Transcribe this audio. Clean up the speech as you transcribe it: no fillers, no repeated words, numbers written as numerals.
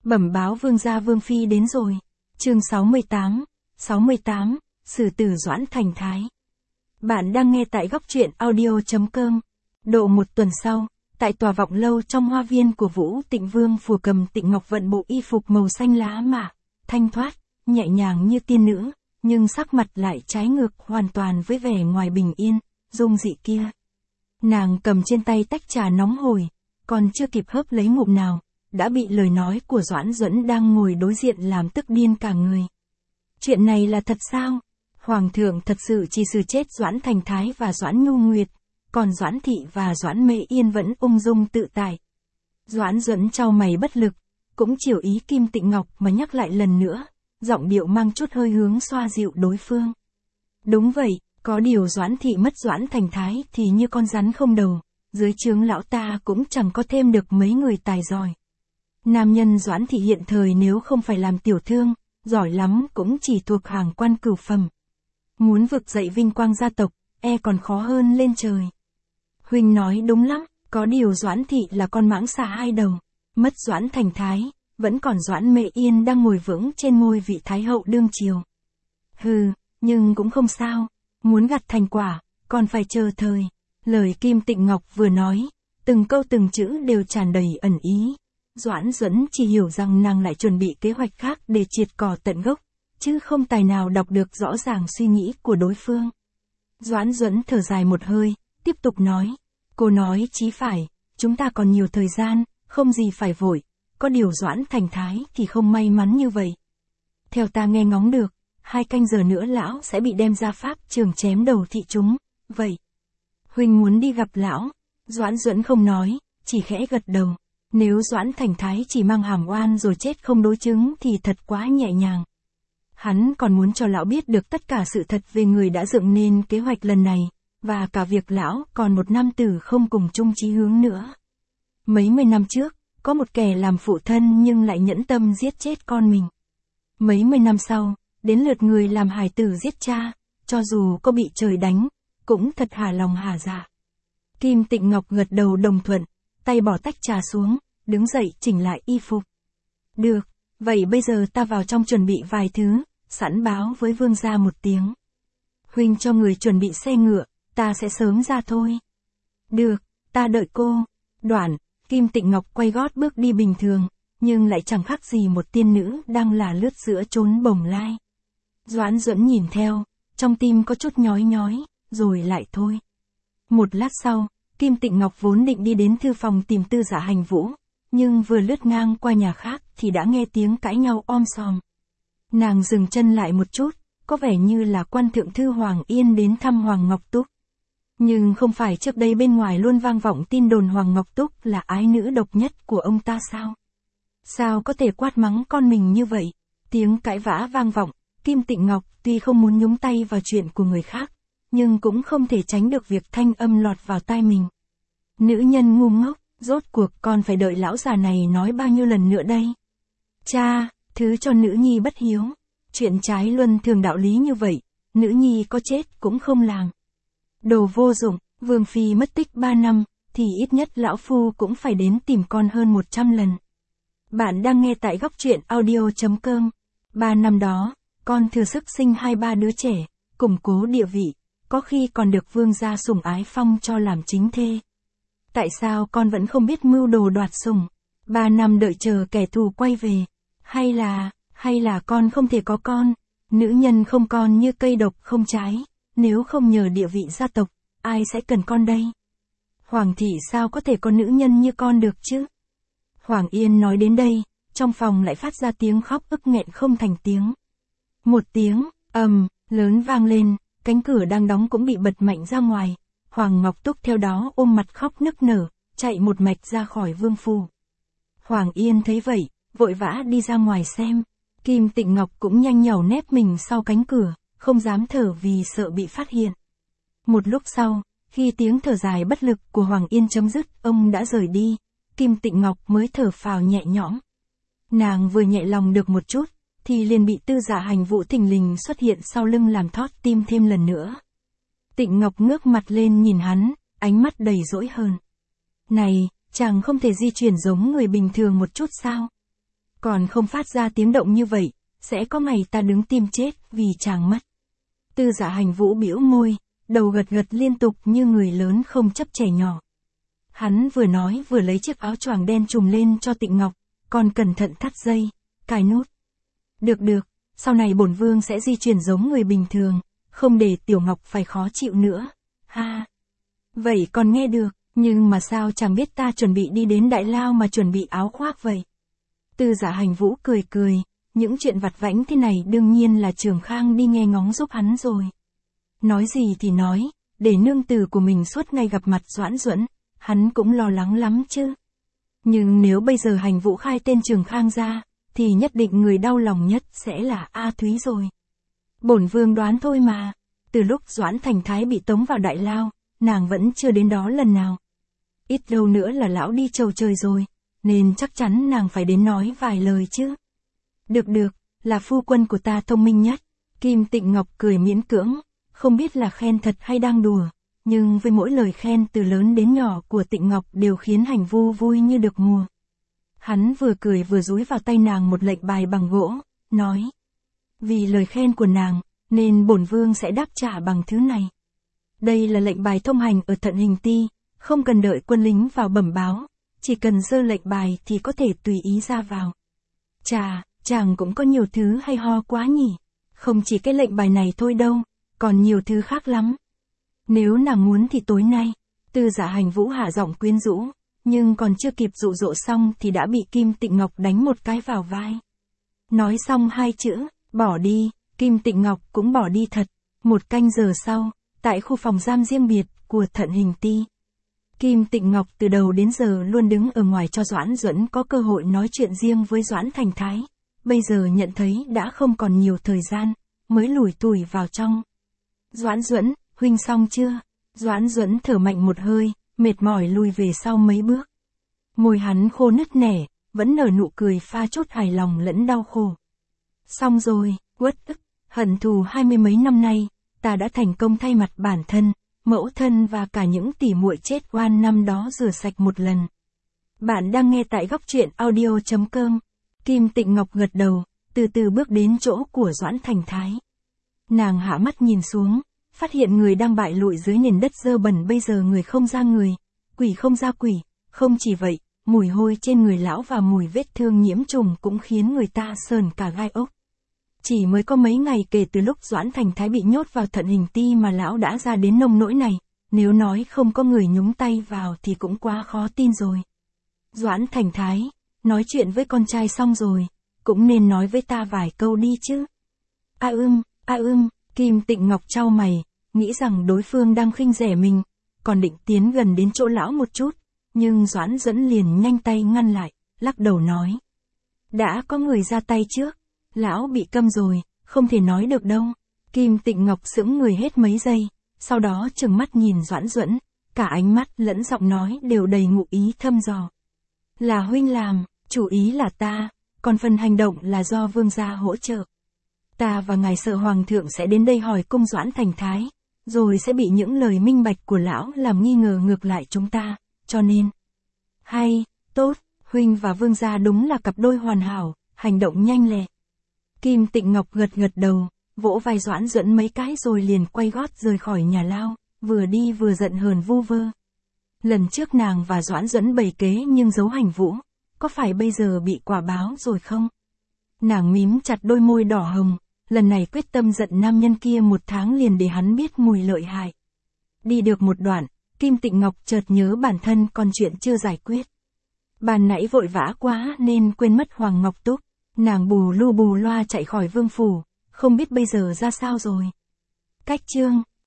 Bẩm báo vương gia vương phi đến rồi. Chương 68, Sử tử Doãn Thành Thái. Bạn đang nghe tại góc truyện audio.com. Độ một tuần sau, tại tòa vọng lâu trong hoa viên của Vũ Tịnh Vương phủ cầm Tịnh Ngọc vận bộ y phục màu xanh lá mạ, thanh thoát, nhẹ nhàng như tiên nữ, nhưng sắc mặt lại trái ngược hoàn toàn với vẻ ngoài bình yên, dung dị kia. Nàng cầm trên tay tách trà nóng hổi, còn chưa kịp hớp lấy ngụm nào, đã bị lời nói của Doãn Duẫn đang ngồi đối diện làm tức điên cả người. Chuyện này là thật sao? Hoàng thượng thật sự chỉ xử chết Doãn Thành Thái và Doãn Nhu Nguyệt, còn Doãn Thị và Doãn Mễ Yên vẫn ung dung tự tại. Doãn Duẫn chau mày bất lực, cũng chiều ý Kim Tịnh Ngọc mà nhắc lại lần nữa, giọng điệu mang chút hơi hướng xoa dịu đối phương. Đúng vậy, có điều Doãn Thị mất Doãn Thành Thái thì như con rắn không đầu, dưới trướng lão ta cũng chẳng có thêm được mấy người tài giỏi. Nam nhân Doãn Thị hiện thời nếu không phải làm tiểu thương, giỏi lắm cũng chỉ thuộc hàng quan cửu phẩm. Muốn vực dậy vinh quang gia tộc, còn khó hơn lên trời. Huynh nói đúng lắm, có điều Doãn Thị là con mãng xà hai đầu, mất Doãn Thành Thái, vẫn còn Doãn Mễ Yên đang ngồi vững trên ngôi vị Thái hậu đương triều. Hừ, nhưng cũng không sao, muốn gặt thành quả, còn phải chờ thời. Lời Kim Tịnh Ngọc vừa nói, từng câu từng chữ đều tràn đầy ẩn ý. Doãn Duẫn chỉ hiểu rằng nàng lại chuẩn bị kế hoạch khác để triệt cỏ tận gốc, chứ không tài nào đọc được rõ ràng suy nghĩ của đối phương. Doãn Duẫn thở dài một hơi, tiếp tục nói, cô nói chí phải, chúng ta còn nhiều thời gian, không gì phải vội, có điều Doãn Thành Thái thì không may mắn như vậy. Theo ta nghe ngóng được, 2 canh giờ nữa lão sẽ bị đem ra pháp trường chém đầu thị chúng, vậy. Huynh muốn đi gặp lão? Doãn Duẫn không nói, chỉ khẽ gật đầu. Nếu Doãn Thành Thái chỉ mang hàm oan rồi chết không đối chứng thì thật quá nhẹ nhàng. Hắn còn muốn cho lão biết được tất cả sự thật về người đã dựng nên kế hoạch lần này, và cả việc lão còn một nam tử không cùng chung chí hướng nữa. Mấy mươi năm trước, có một kẻ làm phụ thân nhưng lại nhẫn tâm giết chết con mình. Mấy mươi năm sau, đến lượt người làm hài tử giết cha, cho dù có bị trời đánh, cũng thật hả lòng hả dạ. Kim Tịnh Ngọc gật đầu đồng thuận, tay bỏ tách trà xuống, đứng dậy chỉnh lại y phục. Được, vậy bây giờ ta vào trong chuẩn bị vài thứ, sẵn báo với vương gia một tiếng. Huynh cho người chuẩn bị xe ngựa, ta sẽ sớm ra thôi. Được, ta đợi cô. Đoạn, Kim Tịnh Ngọc quay gót bước đi bình thường, nhưng lại chẳng khác gì một tiên nữ đang là lướt giữa chốn bồng lai. Doãn Duẫn nhìn theo, trong tim có chút nhói nhói, rồi lại thôi. Một lát sau, Kim Tịnh Ngọc vốn định đi đến thư phòng tìm Tư Dạ Hành Vũ, nhưng vừa lướt ngang qua nhà khác thì đã nghe tiếng cãi nhau om sòm. Nàng dừng chân lại một chút, có vẻ như là quan thượng thư Hoàng Yên đến thăm Hoàng Ngọc Túc. Nhưng không phải trước đây bên ngoài luôn vang vọng tin đồn Hoàng Ngọc Túc là ái nữ độc nhất của ông ta sao? Sao có thể quát mắng con mình như vậy? Tiếng cãi vã vang vọng, Kim Tịnh Ngọc tuy không muốn nhúng tay vào chuyện của người khác, nhưng cũng không thể tránh được việc thanh âm lọt vào tai mình. Nữ nhân ngu ngốc, rốt cuộc con phải đợi lão già này nói bao nhiêu lần nữa đây? Cha, thứ cho nữ nhi bất hiếu. Chuyện trái luân thường đạo lý như vậy, nữ nhi có chết cũng không làm. Đồ vô dụng, vương phi mất tích 3 năm, thì ít nhất lão phu cũng phải đến tìm con hơn 100 lần. Bạn đang nghe tại góc truyện audio.com. 3 năm đó, con thừa sức sinh 2-3 đứa trẻ, củng cố địa vị, có khi còn được vương gia sủng ái phong cho làm chính thê. Tại sao con vẫn không biết mưu đồ đoạt sủng? 3 năm đợi chờ kẻ thù quay về. Hay là con không thể có con? Nữ nhân không con như cây độc không trái. Nếu không nhờ địa vị gia tộc, ai sẽ cần con đây? Hoàng thị sao có thể có nữ nhân như con được chứ? Hoàng Yên nói đến đây, trong phòng lại phát ra tiếng khóc ức nghẹn không thành tiếng. Một tiếng, lớn vang lên, cánh cửa đang đóng cũng bị bật mạnh ra ngoài. Hoàng Ngọc Túc theo đó ôm mặt khóc nức nở, chạy một mạch ra khỏi vương phủ. Hoàng Yên thấy vậy, vội vã đi ra ngoài xem. Kim Tịnh Ngọc cũng nhanh nhảu nép mình sau cánh cửa, không dám thở vì sợ bị phát hiện. Một lúc sau, khi tiếng thở dài bất lực của Hoàng Yên chấm dứt, ông đã rời đi, Kim Tịnh Ngọc mới thở phào nhẹ nhõm. Nàng vừa nhẹ lòng được một chút, thì liền bị Tư Dạ Hành Vũ thình lình xuất hiện sau lưng làm thót tim thêm lần nữa. Tịnh Ngọc ngước mặt lên nhìn hắn, ánh mắt đầy dỗi hờn. Này, chàng không thể di chuyển giống người bình thường một chút sao? còn không phát ra tiếng động như vậy, sẽ có ngày ta đứng tim chết vì chàng mất. Tư Dạ Hành Vũ bĩu môi, đầu gật gật liên tục như người lớn không chấp trẻ nhỏ. Hắn vừa nói vừa lấy chiếc áo choàng đen trùm lên cho Tịnh Ngọc, còn cẩn thận thắt dây, cài nút. Được, sau này bổn vương sẽ di chuyển giống người bình thường, không để Tiểu Ngọc phải khó chịu nữa. Ha! Vậy còn nghe được, nhưng mà sao chàng biết ta chuẩn bị đi đến Đại Lao mà chuẩn bị áo khoác vậy? Tư Dạ Hành Vũ cười, những chuyện vặt vãnh thế này đương nhiên là Trường Khang đi nghe ngóng giúp hắn rồi. Nói gì thì nói, để nương tử của mình suốt ngày gặp mặt Doãn Duẫn, hắn cũng lo lắng lắm chứ. Nhưng nếu bây giờ Hành Vũ khai tên Trường Khang ra, thì nhất định người đau lòng nhất sẽ là A Thúy rồi. Bổn vương đoán thôi mà, từ lúc Doãn Thành Thái bị tống vào Đại Lao, nàng vẫn chưa đến đó lần nào. Ít lâu nữa là lão đi chầu trời rồi, nên chắc chắn nàng phải đến nói vài lời chứ. Được, là phu quân của ta thông minh nhất. Kim Tịnh Ngọc cười miễn cưỡng, không biết là khen thật hay đang đùa, nhưng với mỗi lời khen từ lớn đến nhỏ của Tịnh Ngọc đều khiến Hành Vũ vui như được mùa. Hắn vừa cười vừa dúi vào tay nàng một lệnh bài bằng gỗ, nói. Vì lời khen của nàng, nên bổn vương sẽ đáp trả bằng thứ này. Đây là lệnh bài thông hành ở Thận Hình Ti, không cần đợi quân lính vào bẩm báo, chỉ cần giơ lệnh bài thì có thể tùy ý ra vào. Chà, chàng cũng có nhiều thứ hay ho quá nhỉ, không chỉ cái lệnh bài này thôi đâu, còn nhiều thứ khác lắm. Nếu nàng muốn thì tối nay, Tư Dạ Hành Vũ hạ giọng quyến rũ, nhưng còn chưa kịp dụ dỗ xong thì đã bị Kim Tịnh Ngọc đánh một cái vào vai. Nói xong hai chữ, bỏ đi, Kim Tịnh Ngọc cũng bỏ đi thật. 1 canh giờ sau, tại khu phòng giam riêng biệt của Thận Hình Ti. Kim Tịnh Ngọc từ đầu đến giờ luôn đứng ở ngoài cho Doãn Duẫn có cơ hội nói chuyện riêng với Doãn Thành Thái. Bây giờ nhận thấy đã không còn nhiều thời gian, mới lủi thủi vào trong. Doãn Duẫn, huynh xong chưa? Doãn Duẫn thở mạnh một hơi, mệt mỏi lùi về sau mấy bước. Môi hắn khô nứt nẻ, vẫn nở nụ cười pha chút hài lòng lẫn đau khổ. Xong rồi, uất ức, hận thù 20 mấy năm nay, ta đã thành công thay mặt bản thân, mẫu thân và cả những tỉ muội chết oan năm đó rửa sạch một lần. Bạn đang nghe tại góc truyện audio.com. Kim Tịnh Ngọc gật đầu, từ từ bước đến chỗ của Doãn Thành Thái. Nàng hạ mắt nhìn xuống, phát hiện người đang bại lụi dưới nền đất dơ bẩn bây giờ người không ra người, quỷ không ra quỷ. Không chỉ vậy, mùi hôi trên người lão và mùi vết thương nhiễm trùng cũng khiến người ta sờn cả gai ốc. Chỉ mới có mấy ngày kể từ lúc Doãn Thành Thái bị nhốt vào Thận Hình Ti mà lão đã ra đến nông nỗi này, nếu nói không có người nhúng tay vào thì cũng quá khó tin rồi. Doãn Thành Thái, nói chuyện với con trai xong rồi, cũng nên nói với ta vài câu đi chứ. Kim Tịnh Ngọc chau mày, nghĩ rằng đối phương đang khinh rẻ mình, còn định tiến gần đến chỗ lão một chút, nhưng Doãn Duẫn liền nhanh tay ngăn lại, lắc đầu nói. Đã có người ra tay trước, lão bị câm rồi, không thể nói được đâu. Kim Tịnh Ngọc sững người hết mấy giây, sau đó trừng mắt nhìn Doãn Duẫn, cả ánh mắt lẫn giọng nói đều đầy ngụ ý thâm dò. Là huynh làm, chủ ý là ta, còn phần hành động là do vương gia hỗ trợ. Ta và ngài sợ hoàng thượng sẽ đến đây hỏi cung Doãn Thành Thái, rồi sẽ bị những lời minh bạch của lão làm nghi ngờ ngược lại chúng ta, cho nên. Hay, tốt, huynh và vương gia đúng là cặp đôi hoàn hảo, hành động nhanh lẹ. Kim Tịnh Ngọc gật đầu, vỗ vai Doãn Duẫn mấy cái rồi liền quay gót rời khỏi nhà lao, vừa đi vừa giận hờn vu vơ. Lần trước nàng và Doãn Duẫn bày kế nhưng giấu Hành Vũ, có phải bây giờ bị quả báo rồi không? Nàng mím chặt đôi môi đỏ hồng, lần này quyết tâm giận nam nhân kia 1 tháng liền để hắn biết mùi lợi hại. Đi được một đoạn, Kim Tịnh Ngọc chợt nhớ bản thân còn chuyện chưa giải quyết. Ban nãy vội vã quá nên quên mất Hoàng Ngọc Túc, nàng bù lu bù loa chạy khỏi vương phủ, không biết bây giờ ra sao rồi. Cách chương